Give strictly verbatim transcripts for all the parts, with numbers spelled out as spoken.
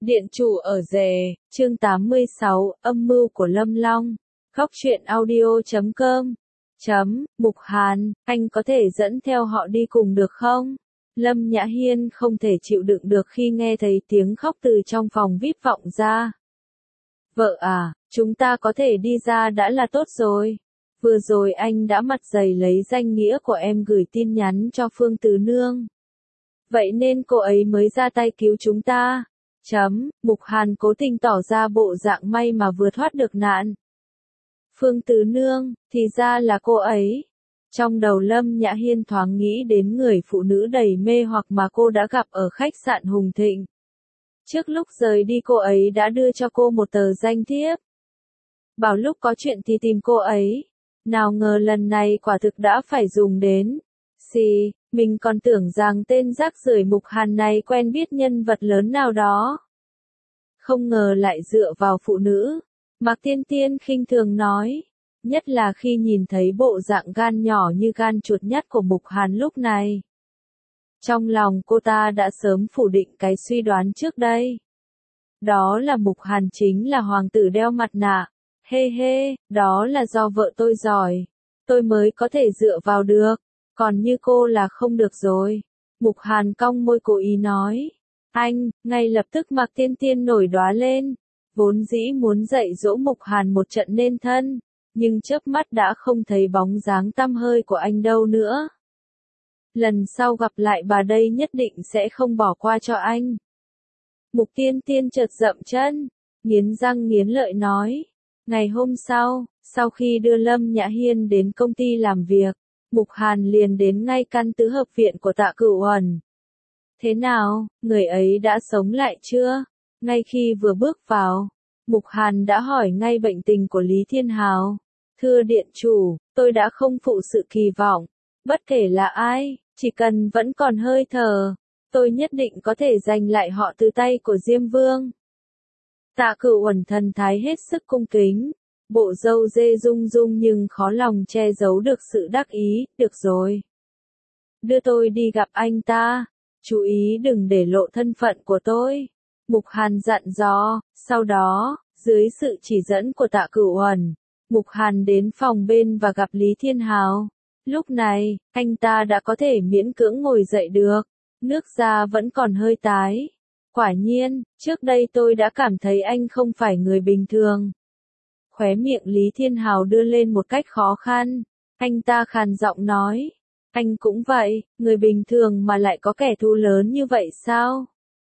Điện chủ ở rể, chương tám mươi sáu, âm mưu của Lâm Long. Góc truyện audio chấm com. Chấm, Mục Hàn, anh có thể dẫn theo họ đi cùng được không? Lâm Nhã Hiên không thể chịu đựng được khi nghe thấy tiếng khóc từ trong phòng vi ai pi vọng ra. Vợ à, chúng ta có thể đi ra đã là tốt rồi. Vừa rồi anh đã mặt dày lấy danh nghĩa của em gửi tin nhắn cho Phương Tứ Nương. Vậy nên cô ấy mới ra tay cứu chúng ta. Chấm, Mục Hàn cố tình tỏ ra bộ dạng may mà vừa thoát được nạn. Phương Tứ Nương, thì ra là cô ấy. Trong đầu Lâm Nhã Hiên thoáng nghĩ đến người phụ nữ đầy mê hoặc mà cô đã gặp ở khách sạn Hùng Thịnh. Trước lúc rời đi cô ấy đã đưa cho cô một tờ danh thiếp. Bảo lúc có chuyện thì tìm cô ấy. Nào ngờ lần này quả thực đã phải dùng đến. Xì, mình còn tưởng rằng tên rác rưởi Mục Hàn này quen biết nhân vật lớn nào đó. Không ngờ lại dựa vào phụ nữ. Mạc Tiên Tiên khinh thường nói. Nhất là khi nhìn thấy bộ dạng gan nhỏ như gan chuột nhắt của Mục Hàn lúc này. Trong lòng cô ta đã sớm phủ định cái suy đoán trước đây. Đó là Mục Hàn chính là hoàng tử đeo mặt nạ. Hê hê, đó là do vợ tôi giỏi. Tôi mới có thể dựa vào được. Còn như cô là không được rồi. Mục Hàn cong môi cố ý nói. Anh, ngay lập tức Mạc Tiên Tiên nổi đoá lên. Vốn dĩ muốn dạy dỗ Mục Hàn một trận nên thân. Nhưng chớp mắt đã không thấy bóng dáng tăm hơi của anh đâu nữa. Lần sau gặp lại bà đây nhất định sẽ không bỏ qua cho anh. Mục Tiên Tiên chợt dậm chân. Nghiến răng nghiến lợi nói. Ngày hôm sau, sau khi đưa Lâm Nhã Hiên đến công ty làm việc. Mục Hàn liền đến ngay căn tứ hợp viện của Tạ Cửu Uẩn. Thế nào, người ấy đã sống lại chưa? Ngay khi vừa bước vào, Mục Hàn đã hỏi ngay bệnh tình của Lý Thiên Hào. Thưa điện chủ, tôi đã không phụ sự kỳ vọng. Bất kể là ai, chỉ cần vẫn còn hơi thở, tôi nhất định có thể giành lại họ từ tay của Diêm Vương. Tạ Cửu Uẩn thần thái hết sức cung kính. Bộ râu dê rung rung nhưng khó lòng che giấu được sự đắc ý, được rồi. Đưa tôi đi gặp anh ta, chú ý đừng để lộ thân phận của tôi. Mục Hàn dặn dò, sau đó, dưới sự chỉ dẫn của Tạ Cửu Uẩn, Mục Hàn đến phòng bên và gặp Lý Thiên Hào. Lúc này, anh ta đã có thể miễn cưỡng ngồi dậy được, nước da vẫn còn hơi tái. Quả nhiên, trước đây tôi đã cảm thấy anh không phải người bình thường. Khóe miệng Lý Thiên Hào đưa lên một cách khó khăn. Anh ta khàn giọng nói. Anh cũng vậy, người bình thường mà lại có kẻ thù lớn như vậy sao?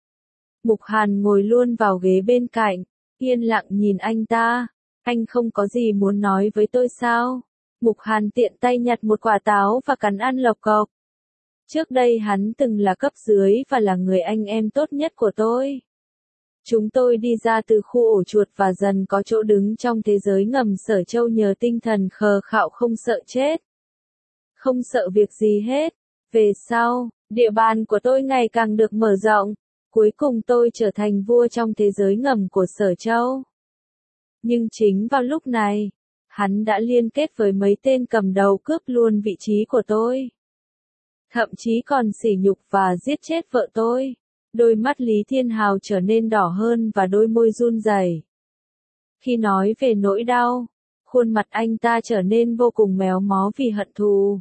Mục Hàn ngồi luôn vào ghế bên cạnh, yên lặng nhìn anh ta. Anh không có gì muốn nói với tôi sao? Mục Hàn tiện tay nhặt một quả táo và cắn ăn lộc cộc. Trước đây hắn từng là cấp dưới và là người anh em tốt nhất của tôi. Chúng tôi đi ra từ khu ổ chuột và dần có chỗ đứng trong thế giới ngầm Sở Châu nhờ tinh thần khờ khạo không sợ chết. Không sợ việc gì hết. Về sau, địa bàn của tôi ngày càng được mở rộng. Cuối cùng tôi trở thành vua trong thế giới ngầm của Sở Châu. Nhưng chính vào lúc này, hắn đã liên kết với mấy tên cầm đầu cướp luôn vị trí của tôi. Thậm chí còn sỉ nhục và giết chết vợ tôi. Đôi mắt Lý Thiên Hào trở nên đỏ hơn và đôi môi run rẩy. Khi nói về nỗi đau, khuôn mặt anh ta trở nên vô cùng méo mó vì hận thù.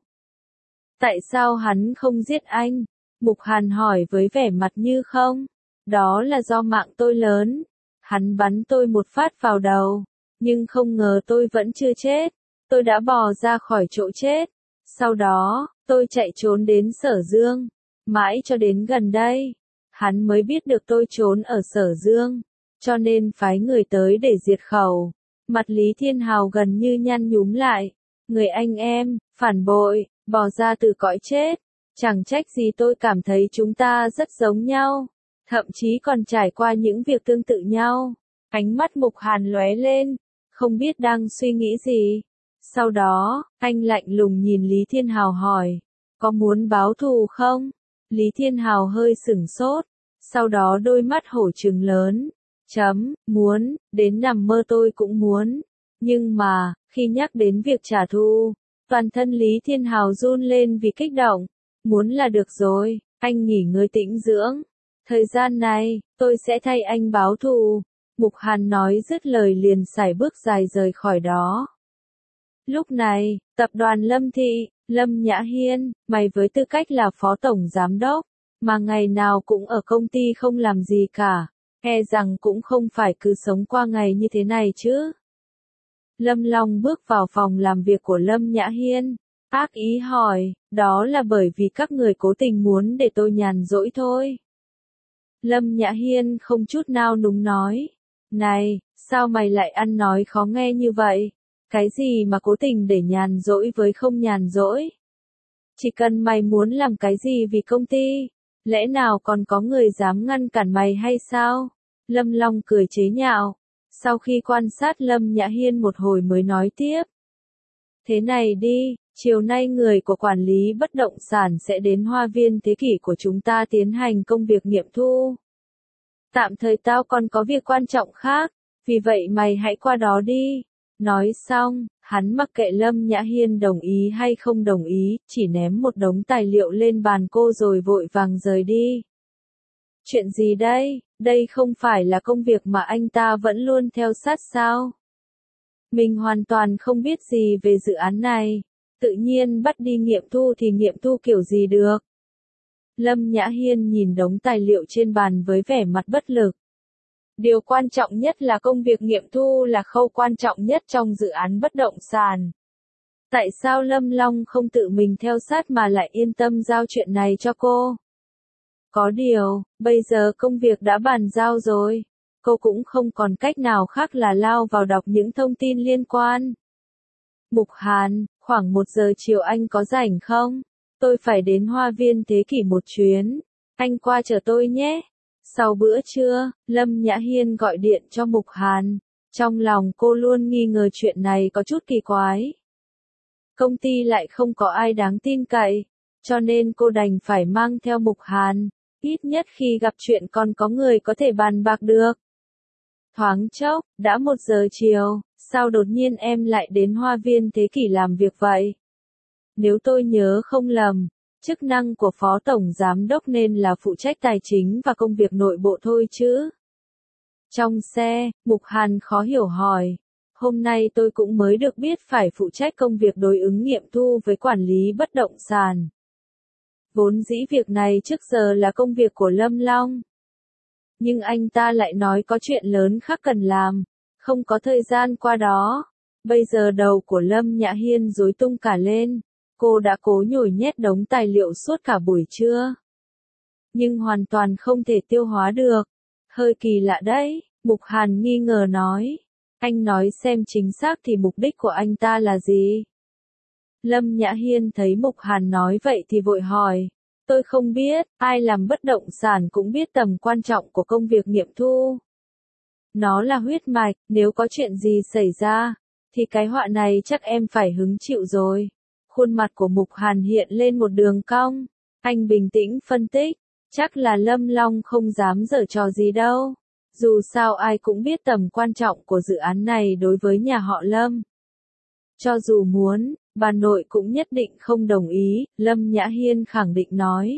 Tại sao hắn không giết anh? Mục Hàn hỏi với vẻ mặt như không. Đó là do mạng tôi lớn. Hắn bắn tôi một phát vào đầu. Nhưng không ngờ tôi vẫn chưa chết. Tôi đã bò ra khỏi chỗ chết. Sau đó, tôi chạy trốn đến Sở Dương. Mãi cho đến gần đây. Hắn mới biết được tôi trốn ở Sở Dương, cho nên phái người tới để diệt khẩu. Mặt Lý Thiên Hào gần như nhăn nhúm lại. Người anh em, phản bội, bò ra từ cõi chết. Chẳng trách gì tôi cảm thấy chúng ta rất giống nhau. Thậm chí còn trải qua những việc tương tự nhau. Ánh mắt Mục Hàn lóe lên, không biết đang suy nghĩ gì. Sau đó, anh lạnh lùng nhìn Lý Thiên Hào hỏi. Có muốn báo thù không? Lý Thiên Hào hơi sửng sốt, sau đó đôi mắt hổ trừng lớn. Chấm, muốn, đến nằm mơ tôi cũng muốn. Nhưng mà, khi nhắc đến việc trả thù, toàn thân Lý Thiên Hào run lên vì kích động. Muốn là được rồi, anh nghỉ ngơi tĩnh dưỡng. Thời gian này, tôi sẽ thay anh báo thù. Mục Hàn nói dứt lời liền sải bước dài rời khỏi đó. Lúc này, tập đoàn Lâm Thị, Lâm Nhã Hiên, mày với tư cách là phó tổng giám đốc, mà ngày nào cũng ở công ty không làm gì cả, e rằng cũng không phải cứ sống qua ngày như thế này chứ. Lâm Long bước vào phòng làm việc của Lâm Nhã Hiên, ác ý hỏi, đó là bởi vì các người cố tình muốn để tôi nhàn rỗi thôi. Lâm Nhã Hiên không chút nao núng nói, này, sao mày lại ăn nói khó nghe như vậy? Cái gì mà cố tình để nhàn rỗi với không nhàn rỗi? Chỉ cần mày muốn làm cái gì vì công ty, lẽ nào còn có người dám ngăn cản mày hay sao? Lâm Long cười chế nhạo, sau khi quan sát Lâm Nhã Hiên một hồi mới nói tiếp. Thế này đi, chiều nay người của quản lý bất động sản sẽ đến Hoa viên Thế Kỷ của chúng ta tiến hành công việc nghiệm thu. Tạm thời tao còn có việc quan trọng khác, vì vậy mày hãy qua đó đi. Nói xong, hắn mặc kệ Lâm Nhã Hiên đồng ý hay không đồng ý, chỉ ném một đống tài liệu lên bàn cô rồi vội vàng rời đi. Chuyện gì đây? Đây không phải là công việc mà anh ta vẫn luôn theo sát sao? Mình hoàn toàn không biết gì về dự án này, tự nhiên bắt đi nghiệm thu thì nghiệm thu kiểu gì được. Lâm Nhã Hiên nhìn đống tài liệu trên bàn với vẻ mặt bất lực. Điều quan trọng nhất là công việc nghiệm thu là khâu quan trọng nhất trong dự án bất động sản. Tại sao Lâm Long không tự mình theo sát mà lại yên tâm giao chuyện này cho cô? Có điều, bây giờ công việc đã bàn giao rồi, cô cũng không còn cách nào khác là lao vào đọc những thông tin liên quan. Mục Hàn, khoảng một giờ chiều anh có rảnh không? Tôi phải đến Hoa viên Thế Kỷ một chuyến, anh qua chờ tôi nhé. Sau bữa trưa, Lâm Nhã Hiên gọi điện cho Mục Hàn, trong lòng cô luôn nghi ngờ chuyện này có chút kỳ quái. Công ty lại không có ai đáng tin cậy, cho nên cô đành phải mang theo Mục Hàn, ít nhất khi gặp chuyện còn có người có thể bàn bạc được. Thoáng chốc, đã một giờ chiều, sao đột nhiên em lại đến Hoa viên Thế Kỷ làm việc vậy? Nếu tôi nhớ không lầm, chức năng của phó tổng giám đốc nên là phụ trách tài chính và công việc nội bộ thôi chứ. Trong xe, Mục Hàn khó hiểu hỏi, hôm nay tôi cũng mới được biết phải phụ trách công việc đối ứng nghiệm thu với quản lý bất động sản. Vốn dĩ việc này trước giờ là công việc của Lâm Long. Nhưng anh ta lại nói có chuyện lớn khác cần làm, không có thời gian qua đó. Bây giờ đầu của Lâm Nhã Hiên rối tung cả lên. Cô đã cố nhồi nhét đống tài liệu suốt cả buổi trưa, nhưng hoàn toàn không thể tiêu hóa được. Hơi kỳ lạ đấy, Mục Hàn nghi ngờ nói. Anh nói xem chính xác thì mục đích của anh ta là gì? Lâm Nhã Hiên thấy Mục Hàn nói vậy thì vội hỏi. Tôi không biết, ai làm bất động sản cũng biết tầm quan trọng của công việc nghiệm thu. Nó là huyết mạch, nếu có chuyện gì xảy ra, thì cái họa này chắc em phải hứng chịu rồi. Khuôn mặt của Mục Hàn hiện lên một đường cong, anh bình tĩnh phân tích, chắc là Lâm Long không dám giở trò gì đâu. Dù sao ai cũng biết tầm quan trọng của dự án này đối với nhà họ Lâm. Cho dù muốn, bà nội cũng nhất định không đồng ý, Lâm Nhã Hiên khẳng định nói.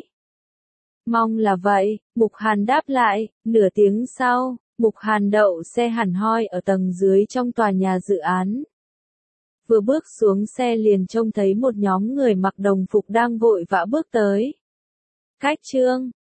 Mong là vậy, Mục Hàn đáp lại, nửa tiếng sau, Mục Hàn đậu xe hẳn hoi ở tầng dưới trong tòa nhà dự án. Vừa bước xuống xe liền trông thấy một nhóm người mặc đồng phục đang vội vã bước tới. Cách chương